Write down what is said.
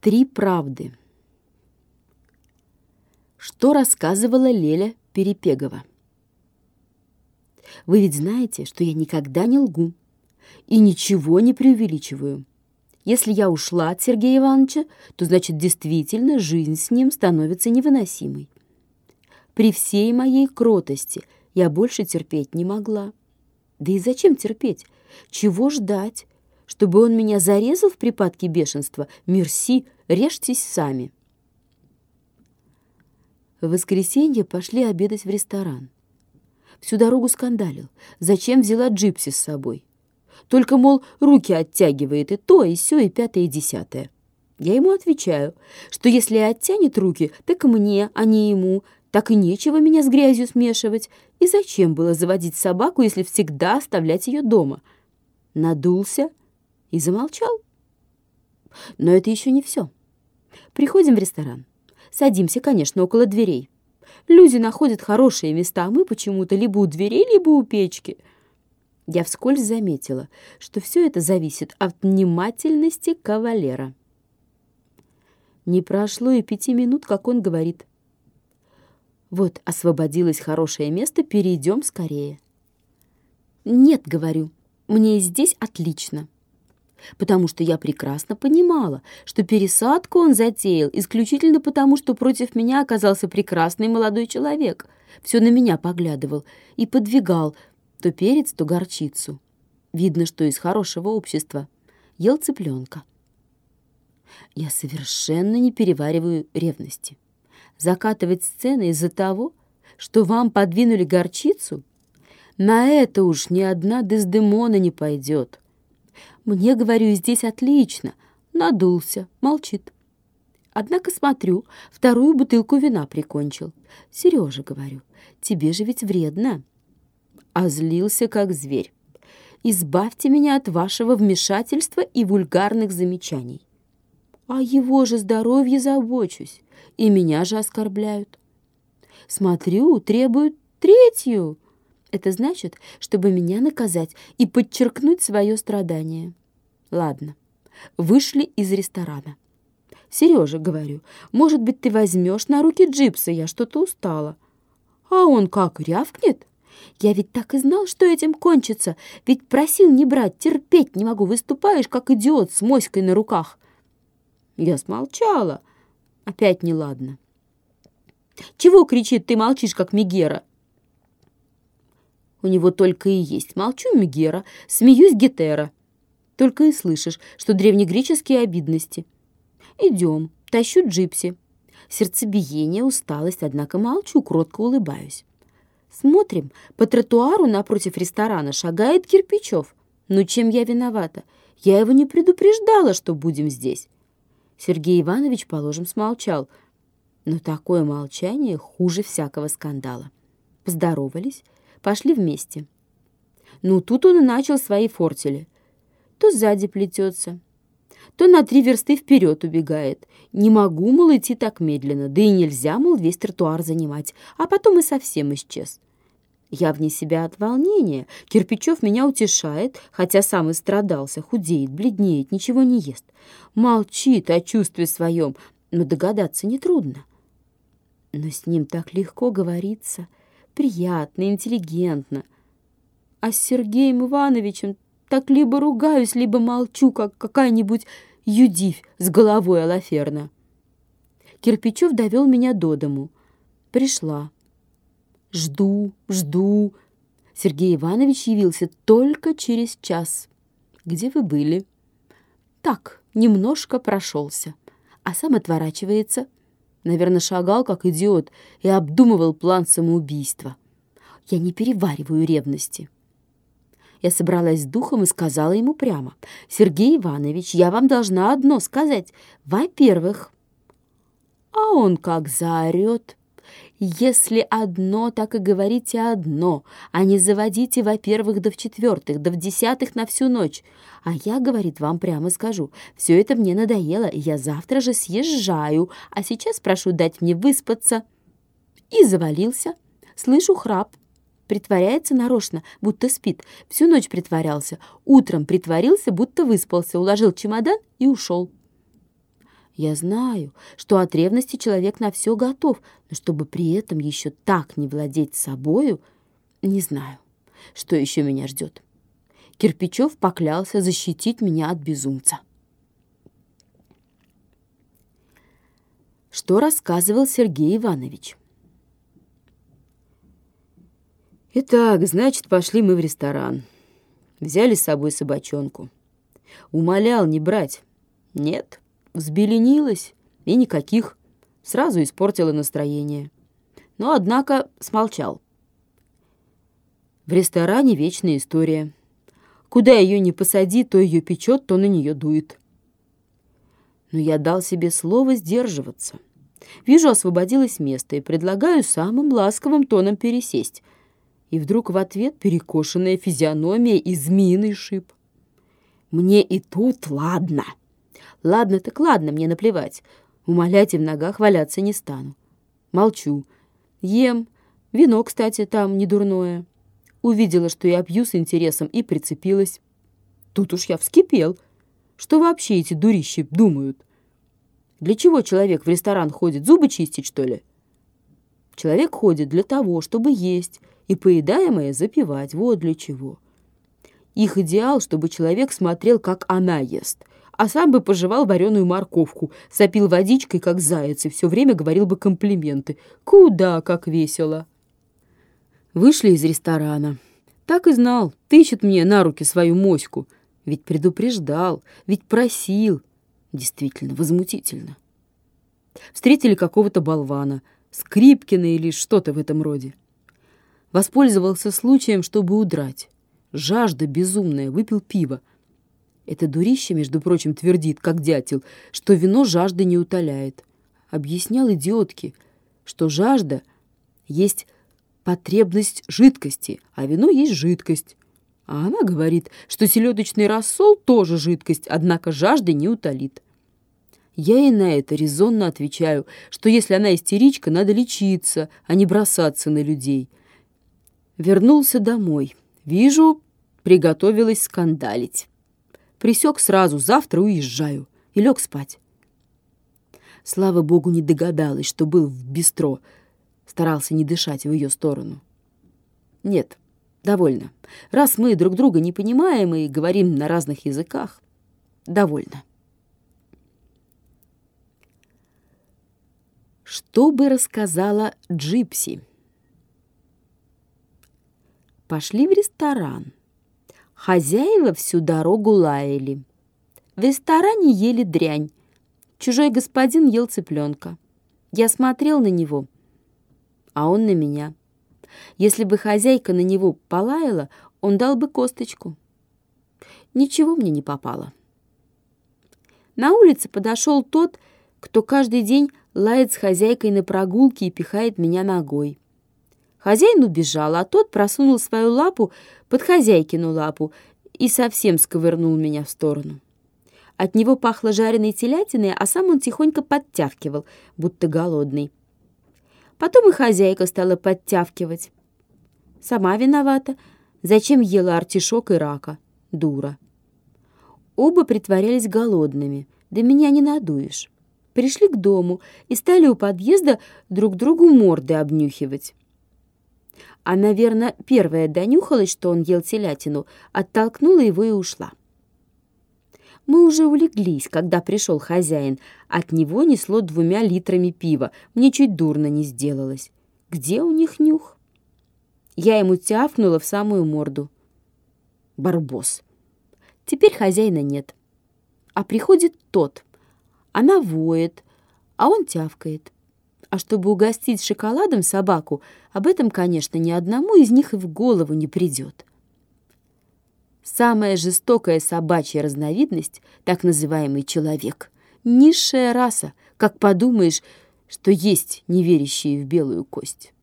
Три правды. Что рассказывала Леля Перепегова? Вы ведь знаете, что я никогда не лгу и ничего не преувеличиваю. Если я ушла от Сергея Ивановича, то значит действительно жизнь с ним становится невыносимой. При всей моей кротости я больше терпеть не могла. Да и зачем терпеть? Чего ждать? Чтобы он меня зарезал в припадке бешенства? Мерси, режьтесь сами. В воскресенье пошли обедать в ресторан. Всю дорогу скандалил. Зачем взяла Джипси с собой? Только, мол, руки оттягивает и то, и сё, и пятое, и десятое. Я ему отвечаю, что если и оттянет руки, так мне, а не ему. Так и нечего меня с грязью смешивать. И зачем было заводить собаку, если всегда оставлять ее дома? Надулся и замолчал. Но это еще не все. Приходим в ресторан. Садимся, конечно, около дверей. Люди находят хорошие места, а мы почему-то либо у дверей, либо у печки. Я вскользь заметила, что все это зависит от внимательности кавалера. Не прошло и 5 минут, как он говорит: «Вот освободилось хорошее место, перейдем скорее». «Нет, — говорю, — мне здесь отлично». Потому что я прекрасно понимала, что пересадку он затеял исключительно потому, что против меня оказался прекрасный молодой человек. Все на меня поглядывал и подвигал то перец, то горчицу. Видно, что из хорошего общества. Ел цыпленка. Я совершенно не перевариваю ревности. Закатывать сцены из-за того, что вам подвинули горчицу, на это уж ни одна Дездемона не пойдет. Мне, говорю, здесь отлично. Надулся, молчит. Однако смотрю, вторую бутылку вина прикончил. Сережа, говорю, тебе же ведь вредно. А злился, как зверь. Избавьте меня от вашего вмешательства и вульгарных замечаний. О его же здоровье забочусь, и меня же оскорбляют. Смотрю, требуют третью. Это значит, чтобы меня наказать и подчеркнуть свое страдание. Ладно, вышли из ресторана. Сережа, говорю, может быть, ты возьмешь на руки Джипса, я что-то устала. А он как рявкнет? Я ведь так и знал, что этим кончится. Ведь просил не брать, терпеть не могу. Выступаешь, как идиот, с моськой на руках. Я смолчала. Опять неладно. Чего кричит, ты молчишь, как Мегера? У него только и есть: молчу Мегера, смеюсь Гетера. Только и слышишь, что древнегреческие обидности. Идем, тащу Джипси. Сердцебиение, усталость, однако молчу, кротко улыбаюсь. Смотрим, по тротуару напротив ресторана шагает Кирпичев. Ну, чем я виновата? Я его не предупреждала, что будем здесь. Сергей Иванович, положим, смолчал. Но такое молчание хуже всякого скандала. Поздоровались, пошли вместе. Ну, тут он и начал свои фортели. То сзади плетется, то на 3 версты вперед убегает. Не могу, мол, идти так медленно, да и нельзя, мол, весь тротуар занимать. А потом и совсем исчез. Я вне себя от волнения. Кирпичев меня утешает, хотя сам и страдался, худеет, бледнеет, ничего не ест. Молчит о чувстве своем, но догадаться нетрудно. Но с ним так легко говорится, приятно, интеллигентно. А с Сергеем Ивановичем так либо ругаюсь, либо молчу, как какая-нибудь юдивь с головой Алаферна. Кирпичев довел меня до дому. Пришла. Жду. Сергей Иванович явился только через час. Где вы были? Так, немножко прошелся. А сам отворачивается. Наверное, шагал, как идиот, и обдумывал план самоубийства. Я не перевариваю ревности. Я собралась с духом и сказала ему прямо: «Сергей Иванович, я вам должна одно сказать. Во-первых...» А он как заорет: «Если одно, так и говорите одно, а не заводите во-первых, да в-четвертых, да в-десятых на всю ночь». А я, говорит, вам прямо скажу, все это мне надоело, и я завтра же съезжаю, а сейчас прошу дать мне выспаться. И завалился. Слышу храп. Притворяется нарочно, будто спит. Всю ночь притворялся. Утром притворился, будто выспался, уложил чемодан и ушел. Я знаю, что от ревности человек на все готов, но чтобы при этом еще так не владеть собою, не знаю, что еще меня ждет. Кирпичев поклялся защитить меня от безумца. Что рассказывал Сергей Иванович? Итак, значит, пошли мы в ресторан. Взяли с собой собачонку. Умолял не брать. Нет, взбеленилась, и никаких. Сразу испортила настроение. Но, однако, смолчал. В ресторане вечная история. Куда ее ни посади, то ее печет, то на нее дует. Но я дал себе слово сдерживаться. Вижу, освободилось место, и предлагаю самым ласковым тоном пересесть. И вдруг в ответ перекошенная физиономия и змеиный шип. Мне и тут ладно. Ладно так ладно, мне наплевать. Умолять и в ногах валяться не стану. Молчу. Ем. Вино, кстати, там не дурное. Увидела, что я пью с интересом, и прицепилась. Тут уж я вскипел. Что вообще эти дурищи думают? Для чего человек в ресторан ходит? Зубы чистить, что ли? Человек ходит для того, чтобы есть, и поедаемое запивать. Вот для чего. Их идеал, чтобы человек смотрел, как она ест, а сам бы пожевал вареную морковку, сопил водичкой, как заяц, и все время говорил бы комплименты. Куда как весело. Вышли из ресторана. Так и знал, тычет мне на руки свою моську. Ведь предупреждал, ведь просил. Действительно, возмутительно. Встретили какого-то болвана, Скрипкина или что-то в этом роде. Воспользовался случаем, чтобы удрать. Жажда безумная, выпил пиво. Это дурище, между прочим, твердит, как дятел, что вино жажды не утоляет. Объяснял идиотке, что жажда есть потребность жидкости, а вино есть жидкость. А она говорит, что селедочный рассол тоже жидкость, однако жажды не утолит. Я ей на это резонно отвечаю, что если она истеричка, надо лечиться, а не бросаться на людей. Вернулся домой. Вижу, приготовилась скандалить. Присек сразу, завтра уезжаю. И лег спать. Слава богу, не догадалась, что был в бистро. Старался не дышать в ее сторону. Нет, довольно. Раз мы друг друга не понимаем и говорим на разных языках, довольно. Что бы рассказала Джипси? Пошли в ресторан. Хозяева всю дорогу лаяли. В ресторане ели дрянь. Чужой господин ел цыпленка. Я смотрел на него, а он на меня. Если бы хозяйка на него полаяла, он дал бы косточку. Ничего мне не попало. На улице подошел тот, кто каждый день лает с хозяйкой на прогулке и пихает меня ногой. Хозяин убежал, а тот просунул свою лапу под хозяйкину лапу и совсем сковырнул меня в сторону. От него пахло жареной телятиной, а сам он тихонько подтявкивал, будто голодный. Потом и хозяйка стала подтявкивать. Сама виновата. Зачем ела артишок и рака? Дура. Оба притворялись голодными. Да меня не надуешь. Пришли к дому и стали у подъезда друг другу морды обнюхивать. А, наверное, первая донюхалась, что он ел телятину, оттолкнула его и ушла. Мы уже улеглись, когда пришел хозяин. От него несло 2 литрами пива. Мне чуть дурно не сделалось. Где у них нюх? Я ему тявкнула в самую морду. Барбос. Теперь хозяина нет. А приходит тот. Она воет, а он тявкает. А чтобы угостить шоколадом собаку, об этом, конечно, ни одному из них и в голову не придет. Самая жестокая собачья разновидность, так называемый человек, низшая раса, как подумаешь, что есть неверящие в белую кость.